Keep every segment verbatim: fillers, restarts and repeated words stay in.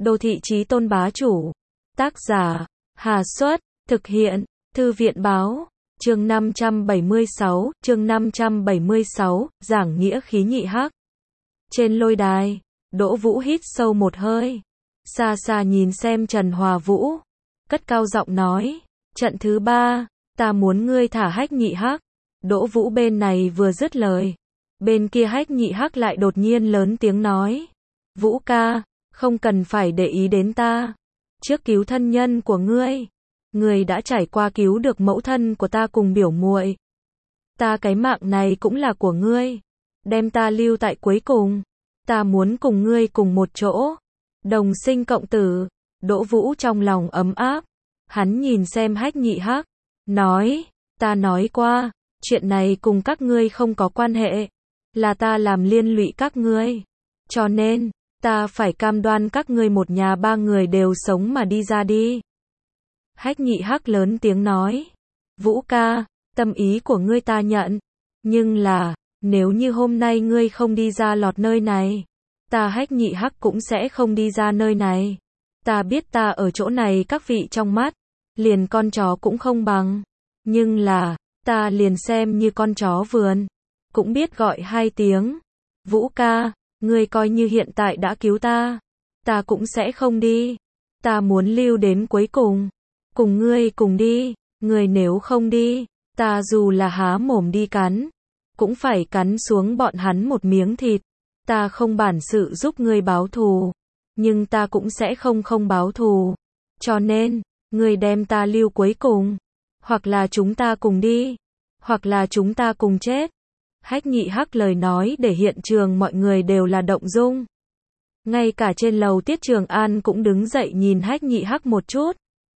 Đô thị chí tôn bá chủ. Tác giả, Hà Xuất, thực hiện, Thư viện báo, chương năm trăm bảy mươi sáu, chương năm trăm bảy mươi sáu, giảng nghĩa khí nhị hắc. Trên lôi đài, Đỗ Vũ hít sâu một hơi, xa xa nhìn xem Trần Hòa Vũ, cất cao giọng nói, trận thứ ba, ta muốn ngươi thả Hách nhị hắc. Đỗ Vũ bên này vừa dứt lời, bên kia Hách nhị hắc lại đột nhiên lớn tiếng nói, Vũ ca, không cần phải để ý đến ta, trước cứu thân nhân của ngươi, ngươi đã trải qua cứu được mẫu thân của ta cùng biểu muội, ta cái mạng này cũng là của ngươi, đem ta lưu tại cuối cùng, ta muốn cùng ngươi cùng một chỗ, đồng sinh cộng tử. Đỗ Vũ trong lòng ấm áp, hắn nhìn xem Hách nhị hắc, nói, ta nói qua, chuyện này cùng các ngươi không có quan hệ, là ta làm liên lụy các ngươi, cho nên, ta phải cam đoan các ngươi một nhà ba người đều sống mà đi ra đi. Hách nhị hắc lớn tiếng nói, Vũ ca, tâm ý của ngươi ta nhận, nhưng là, nếu như hôm nay ngươi không đi ra lọt nơi này, ta Hách nhị hắc cũng sẽ không đi ra nơi này. Ta biết ta ở chỗ này các vị trong mắt, liền con chó cũng không bằng, nhưng là, ta liền xem như con chó vườn, cũng biết gọi hai tiếng. Vũ ca, ngươi coi như hiện tại đã cứu ta, ta cũng sẽ không đi, ta muốn lưu đến cuối cùng, cùng ngươi cùng đi, ngươi nếu không đi, ta dù là há mồm đi cắn, cũng phải cắn xuống bọn hắn một miếng thịt, ta không bản sự giúp ngươi báo thù, nhưng ta cũng sẽ không không báo thù, cho nên, ngươi đem ta lưu cuối cùng, hoặc là chúng ta cùng đi, hoặc là chúng ta cùng chết. Hách nhị hắc lời nói để hiện trường mọi người đều là động dung. Ngay cả trên lầu Tiết Trường An cũng đứng dậy nhìn Hách nhị hắc một chút.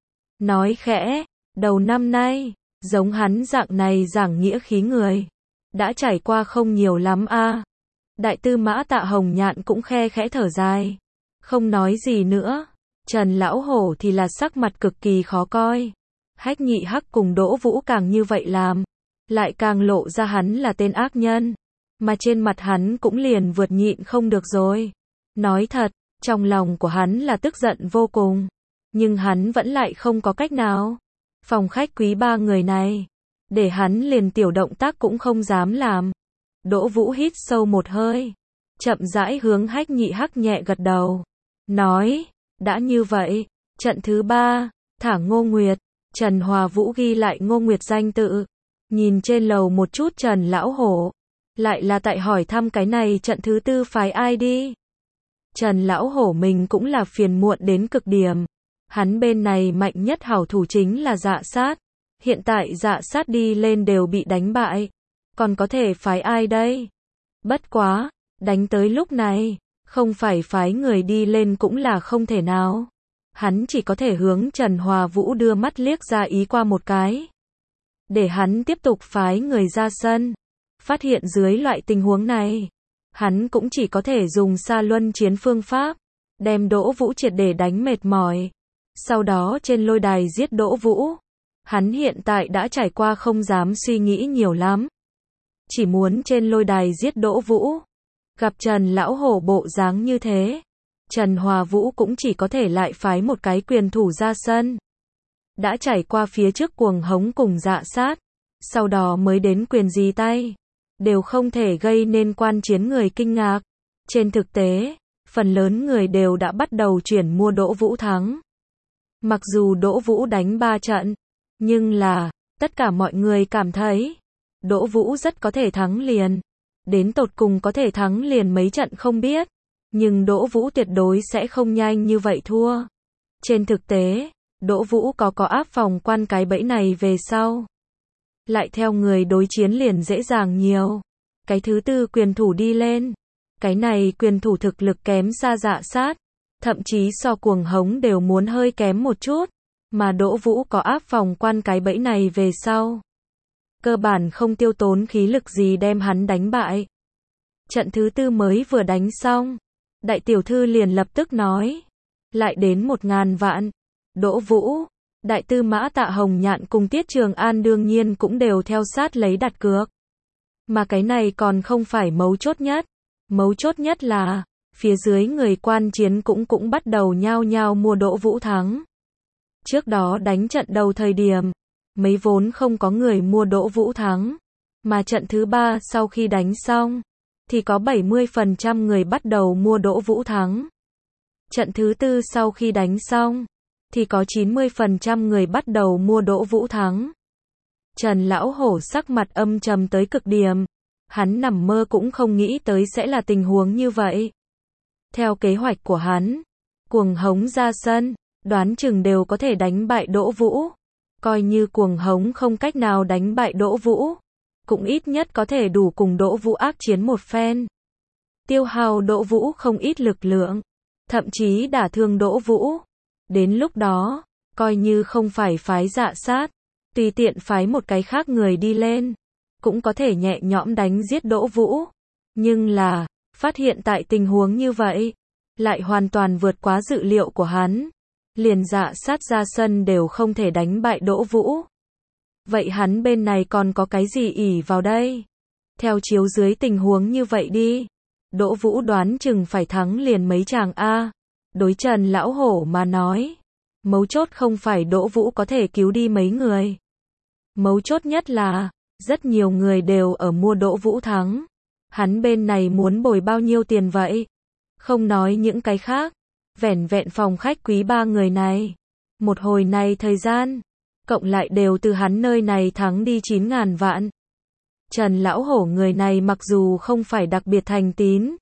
Nói khẽ, đầu năm nay, giống hắn dạng này giảng nghĩa khí người, đã trải qua không nhiều lắm a. À. Đại tư mã Tạ Hồng Nhạn cũng khe khẽ thở dài, không nói gì nữa. Trần Lão Hổ thì là sắc mặt cực kỳ khó coi. Hách nhị hắc cùng Đỗ Vũ càng như vậy làm, lại càng lộ ra hắn là tên ác nhân, mà trên mặt hắn cũng liền vượt nhịn không được rồi. Nói thật, trong lòng của hắn là tức giận vô cùng, nhưng hắn vẫn lại không có cách nào. Phòng khách quý ba người này, để hắn liền tiểu động tác cũng không dám làm. Đỗ Vũ hít sâu một hơi, chậm rãi hướng Hách nhị hắc nhẹ gật đầu, nói, đã như vậy, trận thứ ba, thả Ngô Nguyệt. Trần Hòa Vũ ghi lại Ngô Nguyệt danh tự, nhìn trên lầu một chút Trần Lão Hổ, lại là tại hỏi thăm cái này trận thứ tư phái ai đi. Trần Lão Hổ mình cũng là phiền muộn đến cực điểm, hắn bên này mạnh nhất hảo thủ chính là Dạ Sát, hiện tại Dạ Sát đi lên đều bị đánh bại, còn có thể phái ai đây? Bất quá, đánh tới lúc này, không phải phái người đi lên cũng là không thể nào. Hắn chỉ có thể hướng Trần Hòa Vũ đưa mắt liếc ra ý qua một cái, để hắn tiếp tục phái người ra sân. Phát hiện dưới loại tình huống này, hắn cũng chỉ có thể dùng xa luân chiến phương pháp, đem Đỗ Vũ triệt để đánh mệt mỏi, sau đó trên lôi đài giết Đỗ Vũ. Hắn hiện tại đã trải qua không dám suy nghĩ nhiều lắm, chỉ muốn trên lôi đài giết Đỗ Vũ. Gặp Trần Lão Hổ bộ dáng như thế, Trần Hòa Vũ cũng chỉ có thể lại phái một cái quyền thủ ra sân. Đã trải qua phía trước cuồng hống cùng Dạ Sát, sau đó mới đến quyền gì tay, đều không thể gây nên quan chiến người kinh ngạc. Trên thực tế, phần lớn người đều đã bắt đầu chuyển mua Đỗ Vũ thắng. Mặc dù Đỗ Vũ đánh ba trận, nhưng là, tất cả mọi người cảm thấy, Đỗ Vũ rất có thể thắng liền. Đến tột cùng có thể thắng liền mấy trận không biết, nhưng Đỗ Vũ tuyệt đối sẽ không nhanh như vậy thua. Trên thực tế, Đỗ Vũ có có áp phòng quan cái bẫy này về sau, lại theo người đối chiến liền dễ dàng nhiều. Cái thứ tư quyền thủ đi lên, cái này quyền thủ thực lực kém xa Dạ Sát, thậm chí so cuồng hống đều muốn hơi kém một chút, mà Đỗ Vũ có áp phòng quan cái bẫy này về sau, cơ bản không tiêu tốn khí lực gì đem hắn đánh bại. Trận thứ tư mới vừa đánh xong, đại tiểu thư liền lập tức nói, lại đến một ngàn vạn. Đỗ Vũ, đại tư mã Tạ Hồng Nhạn cùng Tiết Trường An đương nhiên cũng đều theo sát lấy đặt cược. Mà cái này còn không phải mấu chốt nhất, mấu chốt nhất là, Phía dưới người quan chiến cũng cũng bắt đầu nhao nhao mua Đỗ Vũ thắng. Trước đó đánh trận đầu thời điểm, mấy vốn không có người mua Đỗ Vũ thắng. Mà trận thứ ba sau khi đánh xong, thì có bảy mươi phần trăm người bắt đầu mua Đỗ Vũ thắng. Trận thứ tư sau khi đánh xong, thì có chín mươi phần trăm người bắt đầu mua Đỗ Vũ thắng. Trần Lão Hổ sắc mặt âm trầm tới cực điểm. Hắn nằm mơ cũng không nghĩ tới sẽ là tình huống như vậy. Theo kế hoạch của hắn, Cuồng Hống ra sân, đoán chừng đều có thể đánh bại Đỗ Vũ. Coi như Cuồng Hống không cách nào đánh bại Đỗ Vũ, cũng ít nhất có thể đủ cùng Đỗ Vũ ác chiến một phen. Tiêu hao Đỗ Vũ không ít lực lượng, thậm chí đả thương Đỗ Vũ. Đến lúc đó, coi như không phải phái Dạ Sát, tùy tiện phái một cái khác người đi lên, cũng có thể nhẹ nhõm đánh giết Đỗ Vũ. Nhưng là, phát hiện tại tình huống như vậy, lại hoàn toàn vượt quá dự liệu của hắn. Liền Dạ Sát ra sân đều không thể đánh bại Đỗ Vũ. Vậy hắn bên này còn có cái gì ỷ vào đây? Theo chiếu dưới tình huống như vậy đi, Đỗ Vũ đoán chừng phải thắng liền mấy chàng A. Đối Trần Lão Hổ mà nói, mấu chốt không phải Đỗ Vũ có thể cứu đi mấy người. Mấu chốt nhất là, rất nhiều người đều ở mua Đỗ Vũ thắng. Hắn bên này muốn bồi bao nhiêu tiền vậy? Không nói những cái khác, vẻn vẹn phòng khách quý ba người này. Một hồi này thời gian, cộng lại đều từ hắn nơi này thắng đi chín ngàn vạn. Trần Lão Hổ người này mặc dù không phải đặc biệt thành tín,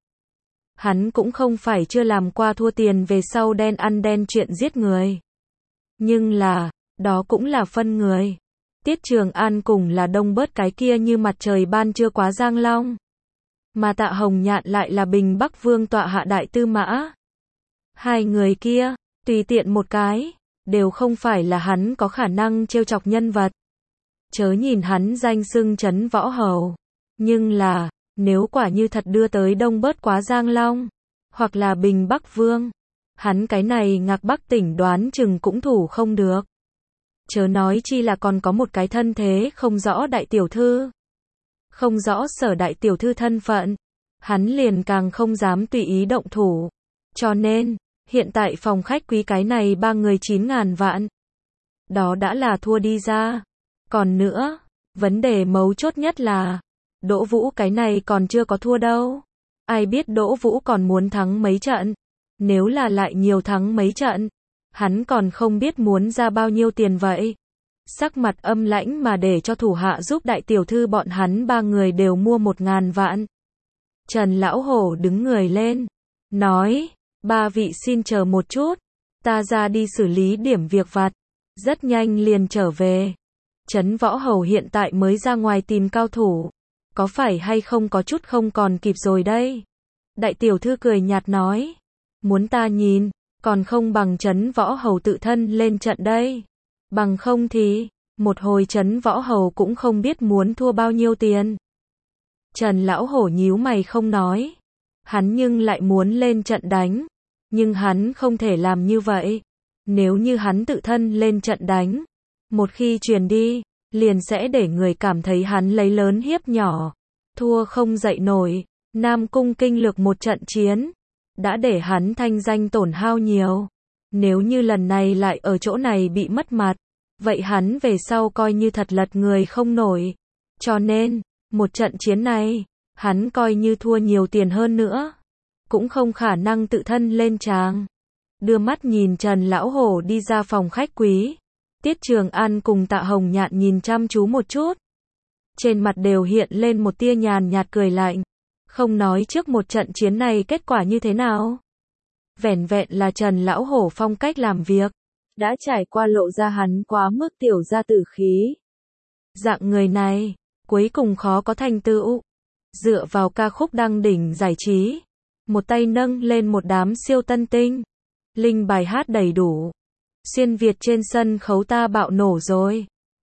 hắn cũng không phải chưa làm qua thua tiền về sau đen ăn đen chuyện giết người. Nhưng là, đó cũng là phân người. Tiết Trường An cùng là Đông Bớt cái kia như mặt trời ban trưa quá giang long. Mà Tạ Hồng Nhạn lại là Bình Bắc Vương tọa hạ đại tư mã. Hai người kia, tùy tiện một cái, đều không phải là hắn có khả năng trêu chọc nhân vật. Chớ nhìn hắn danh xưng trấn võ hầu. Nhưng là, nếu quả như thật đưa tới Đông Bớt quá giang long, hoặc là Bình Bắc Vương, hắn cái này Ngạc Bắc tỉnh đoán chừng cũng thủ không được. Chớ nói chi là còn có một cái thân thế không rõ đại tiểu thư. Không rõ Sở đại tiểu thư thân phận, hắn liền càng không dám tùy ý động thủ. Cho nên, hiện tại phòng khách quý cái này ba người chín ngàn vạn. Đó đã là thua đi ra. Còn nữa, vấn đề mấu chốt nhất là, Đỗ Vũ cái này còn chưa có thua đâu. Ai biết Đỗ Vũ còn muốn thắng mấy trận. Nếu là lại nhiều thắng mấy trận, hắn còn không biết muốn ra bao nhiêu tiền vậy. Sắc mặt âm lãnh mà để cho thủ hạ giúp đại tiểu thư bọn hắn ba người đều mua một ngàn vạn. Trần Lão Hổ đứng người lên, nói, ba vị xin chờ một chút, ta ra đi xử lý điểm việc vặt, rất nhanh liền trở về. Trấn Võ Hầu hiện tại mới ra ngoài tìm cao thủ, có phải hay không có chút không còn kịp rồi đây. Đại tiểu thư cười nhạt nói, muốn ta nhìn, còn không bằng Trấn Võ Hầu tự thân lên trận đây. Bằng không thì, một hồi Trấn Võ Hầu cũng không biết muốn thua bao nhiêu tiền. Trần Lão Hổ nhíu mày không nói. Hắn nhưng lại muốn lên trận đánh. Nhưng hắn không thể làm như vậy. Nếu như hắn tự thân lên trận đánh, một khi truyền đi, liền sẽ để người cảm thấy hắn lấy lớn hiếp nhỏ. Thua không dậy nổi. Nam Cung kinh lược một trận chiến, đã để hắn thanh danh tổn hao nhiều. Nếu như lần này lại ở chỗ này bị mất mặt, vậy hắn về sau coi như thật lật người không nổi. Cho nên, một trận chiến này, hắn coi như thua nhiều tiền hơn nữa, cũng không khả năng tự thân lên tràng. Đưa mắt nhìn Trần Lão Hổ đi ra phòng khách quý, Tiết Trường An cùng Tạ Hồng Nhạn nhìn chăm chú một chút. Trên mặt đều hiện lên một tia nhàn nhạt cười lạnh. Không nói trước một trận chiến này kết quả như thế nào. Vẻn vẹn là Trần Lão Hổ phong cách làm việc, đã trải qua lộ ra hắn quá mức tiểu gia tử khí. Dạng người này, cuối cùng khó có thành tựu. Dựa vào ca khúc đăng đỉnh giải trí, một tay nâng lên một đám siêu tân tinh. Linh bài hát đầy đủ. Xuyên Việt trên sân khấu ta bạo nổ rồi.